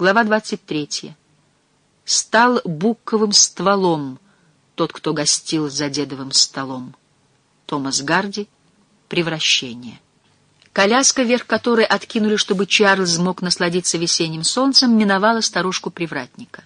Глава 23. Стал букковым стволом тот, кто гостил за дедовым столом. Томас Гарди. Превращение. Коляска, верх которой откинули, чтобы Чарльз мог насладиться весенним солнцем, миновала старушку-привратника.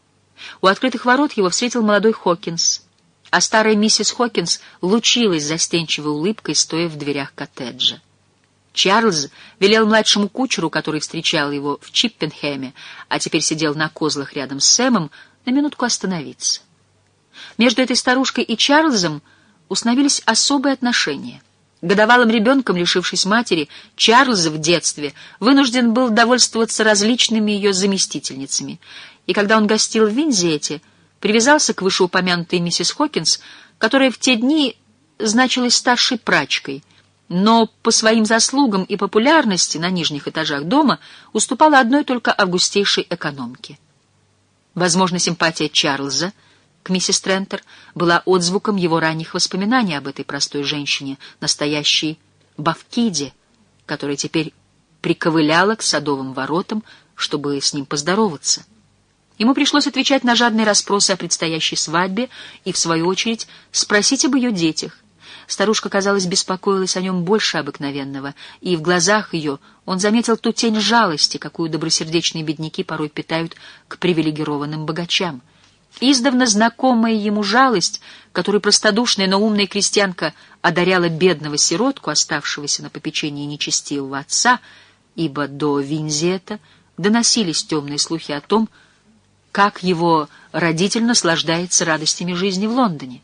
У открытых ворот его встретил молодой Хокинс, а старая миссис Хокинс лучилась застенчивой улыбкой, стоя в дверях коттеджа. Чарльз велел младшему кучеру, который встречал его в Чиппенхэме, а теперь сидел на козлах рядом с Сэмом, на минутку остановиться. Между этой старушкой и Чарльзом установились особые отношения. Годовалым ребенком, лишившись матери, Чарльз в детстве вынужден был довольствоваться различными ее заместительницами, и когда он гостил в Винзиэте, привязался к вышеупомянутой миссис Хокинс, которая в те дни значилась старшей прачкой, но по своим заслугам и популярности на нижних этажах дома уступала одной только августейшей экономке. Возможно, симпатия Чарльза к миссис Трентер была отзвуком его ранних воспоминаний об этой простой женщине, настоящей Бавкиде, которая теперь приковыляла к садовым воротам, чтобы с ним поздороваться. Ему пришлось отвечать на жадные расспросы о предстоящей свадьбе и, в свою очередь, спросить об ее детях. Старушка, казалось, беспокоилась о нем больше обыкновенного, и в глазах ее он заметил ту тень жалости, какую добросердечные бедняки порой питают к привилегированным богачам. Издавна знакомая ему жалость, которой простодушная, но умная крестьянка одаряла бедного сиротку, оставшегося на попечении нечестивого отца, ибо до Винзиэта доносились темные слухи о том, как его родитель наслаждается радостями жизни в Лондоне.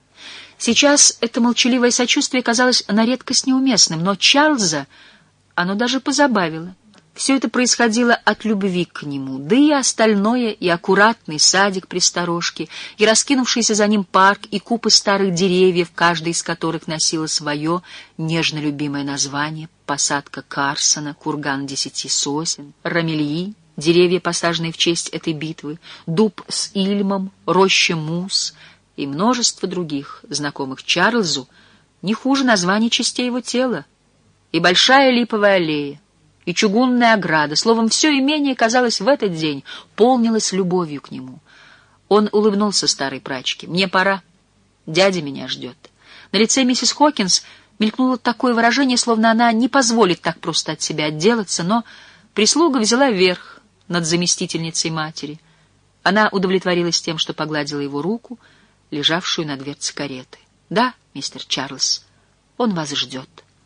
Сейчас это молчаливое сочувствие казалось на редкость неуместным, но Чарльза оно даже позабавило. Все это происходило от любви к нему, да и остальное, и аккуратный садик при сторожке, и раскинувшийся за ним парк, и купы старых деревьев, каждый из которых носило свое нежно любимое название: посадка Карсона, курган 10 сосен, Рамельи, деревья, посаженные в честь этой битвы, дуб с ильмом, роща Мус и множество других, знакомых Чарльзу не хуже названий частей его тела, и большая липовая аллея, и чугунная ограда. Словом, все имение, казалось, в этот день полнилось любовью к нему. Он улыбнулся старой прачке. «Мне пора. Дядя меня ждет». На лице миссис Хокинс мелькнуло такое выражение, словно она не позволит так просто от себя отделаться, но прислуга взяла верх над заместительницей матери. Она удовлетворилась тем, что погладила его руку, лежавшую на дверце кареты. «Да, мистер Чарльз, он вас ждет».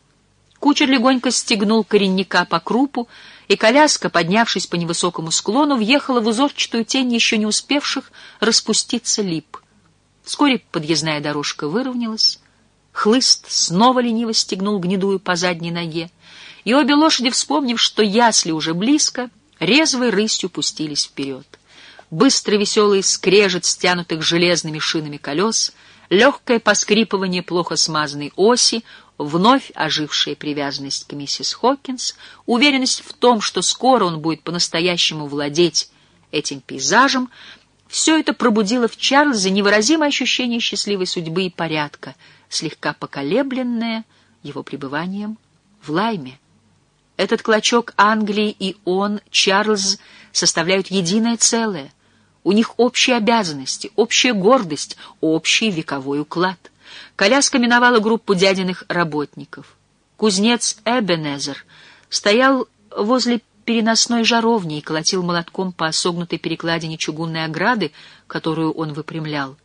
Кучер легонько стегнул коренника по крупу, и коляска, поднявшись по невысокому склону, въехала в узорчатую тень еще не успевших распуститься лип. Вскоре подъездная дорожка выровнялась, хлыст снова лениво стегнул гнедую по задней ноге, и обе лошади, вспомнив, что ясли уже близко, резвой рысью пустились вперед. Быстрый веселый скрежет стянутых железными шинами колес, легкое поскрипывание плохо смазанной оси, вновь ожившая привязанность к миссис Хокинс, уверенность в том, что скоро он будет по-настоящему владеть этим пейзажем, все это пробудило в Чарльзе невыразимое ощущение счастливой судьбы и порядка, слегка поколебленное его пребыванием в Лайме. Этот клочок Англии и он, Чарльз, составляют единое целое. У них общие обязанности, общая гордость, общий вековой уклад. Коляска миновала группу дядиных работников. Кузнец Эбенезер стоял возле переносной жаровни и колотил молотком по согнутой перекладине чугунной ограды, которую он выпрямлял.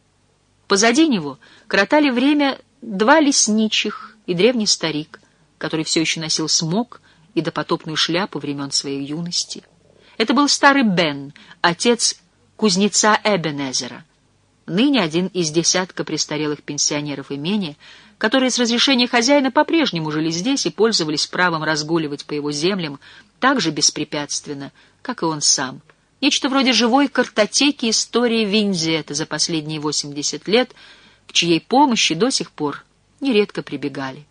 Позади него коротали время два лесничих и древний старик, который все еще носил смок и допотопную шляпу времен своей юности. Это был старый Бен, отец кузнеца Эбенезера, ныне один из десятка престарелых пенсионеров имения, которые с разрешения хозяина по-прежнему жили здесь и пользовались правом разгуливать по его землям так же беспрепятственно, как и он сам. Нечто вроде живой картотеки истории Винзиэта за последние 80 лет, к чьей помощи до сих пор нередко прибегали.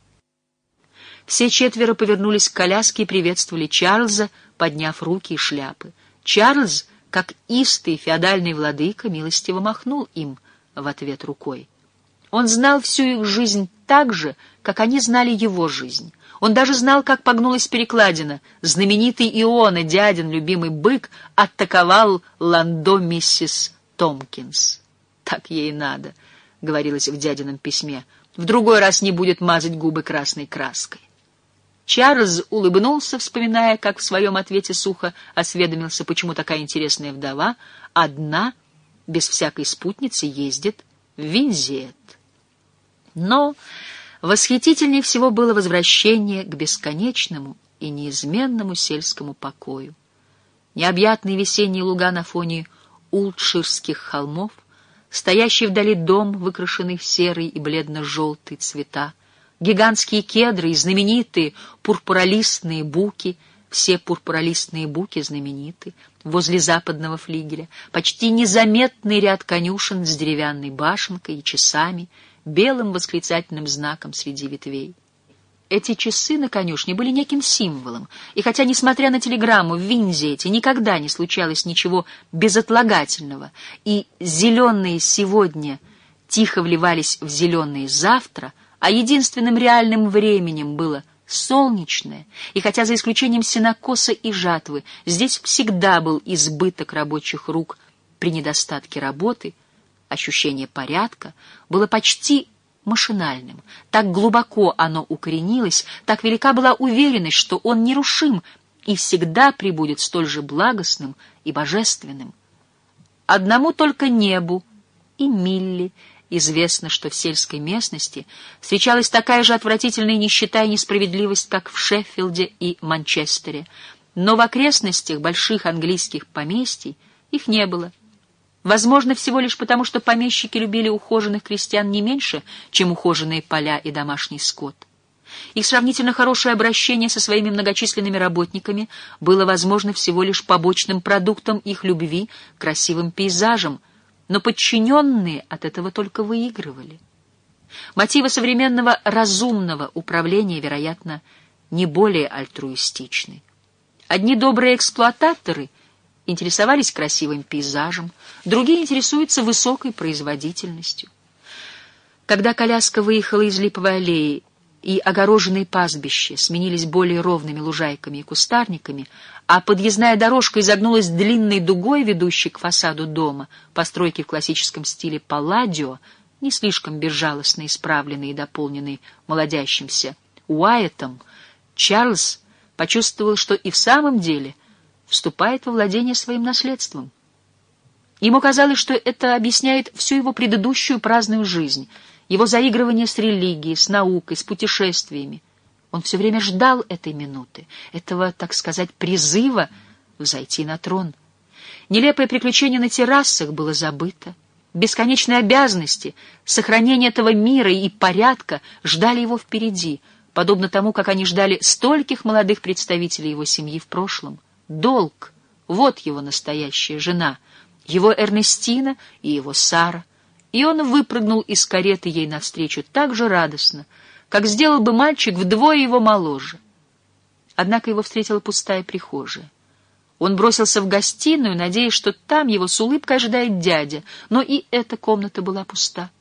Все четверо повернулись к коляске и приветствовали Чарльза, подняв руки и шляпы. Чарльз, как истый феодальный владыка, милостиво махнул им в ответ рукой. Он знал всю их жизнь так же, как они знали его жизнь. Он даже знал, как погнулась перекладина. Знаменитый Иона, дядин любимый бык, атаковал ландо миссис Томпкинс. «Так ей надо», — говорилось в дядином письме. «В другой раз не будет мазать губы красной краской». Чарльз улыбнулся, вспоминая, как в своем ответе сухо осведомился, почему такая интересная вдова одна, без всякой спутницы, ездит в Винзиет. Но восхитительнее всего было возвращение к бесконечному и неизменному сельскому покою. Необъятные весенние луга на фоне ултширских холмов, стоящий вдали дом, выкрашенный в серый и бледно-желтый цвета, гигантские кедры и знаменитые пурпуролистные буки, все пурпуролистные буки знамениты, возле западного флигеля, почти незаметный ряд конюшен с деревянной башенкой и часами, белым восклицательным знаком среди ветвей. Эти часы на конюшне были неким символом, и хотя, несмотря на телеграмму, в Винзиете никогда не случалось ничего безотлагательного, и зеленые сегодня тихо вливались в зеленые завтра, а единственным реальным временем было солнечное, и хотя за исключением сенокоса и жатвы здесь всегда был избыток рабочих рук при недостатке работы, ощущение порядка было почти машинальным. Так глубоко оно укоренилось, так велика была уверенность, что он нерушим и всегда пребудет столь же благостным и божественным. Одному только небу и Милли известно, что в сельской местности встречалась такая же отвратительная нищета и несправедливость, как в Шеффилде и Манчестере, но в окрестностях больших английских поместий их не было. Возможно, всего лишь потому, что помещики любили ухоженных крестьян не меньше, чем ухоженные поля и домашний скот. Их сравнительно хорошее обращение со своими многочисленными работниками было возможно всего лишь побочным продуктом их любви к красивым пейзажам, но подчиненные от этого только выигрывали. Мотивы современного разумного управления, вероятно, не более альтруистичны. Одни добрые эксплуататоры интересовались красивым пейзажем, другие интересуются высокой производительностью. Когда коляска выехала из Липовой аллеи, и огороженные пастбища сменились более ровными лужайками и кустарниками, а подъездная дорожка изогнулась длинной дугой, ведущей к фасаду дома, постройки в классическом стиле Палладио, не слишком безжалостно исправленный и дополненный молодящимся Уайетом, Чарльз почувствовал, что и в самом деле вступает во владение своим наследством. Ему казалось, что это объясняет всю его предыдущую праздную жизнь, его заигрывание с религией, с наукой, с путешествиями. Он все время ждал этой минуты, этого, так сказать, призыва взойти на трон. Нелепое приключение на террасах было забыто. Бесконечные обязанности, сохранение этого мира и порядка ждали его впереди, подобно тому, как они ждали стольких молодых представителей его семьи в прошлом. Долг — вот его настоящая жена, его Эрнестина и его Сара. И он выпрыгнул из кареты ей навстречу так же радостно, как сделал бы мальчик вдвое его моложе. Однако его встретила пустая прихожая. Он бросился в гостиную, надеясь, что там его с улыбкой ожидает дядя, но и эта комната была пуста.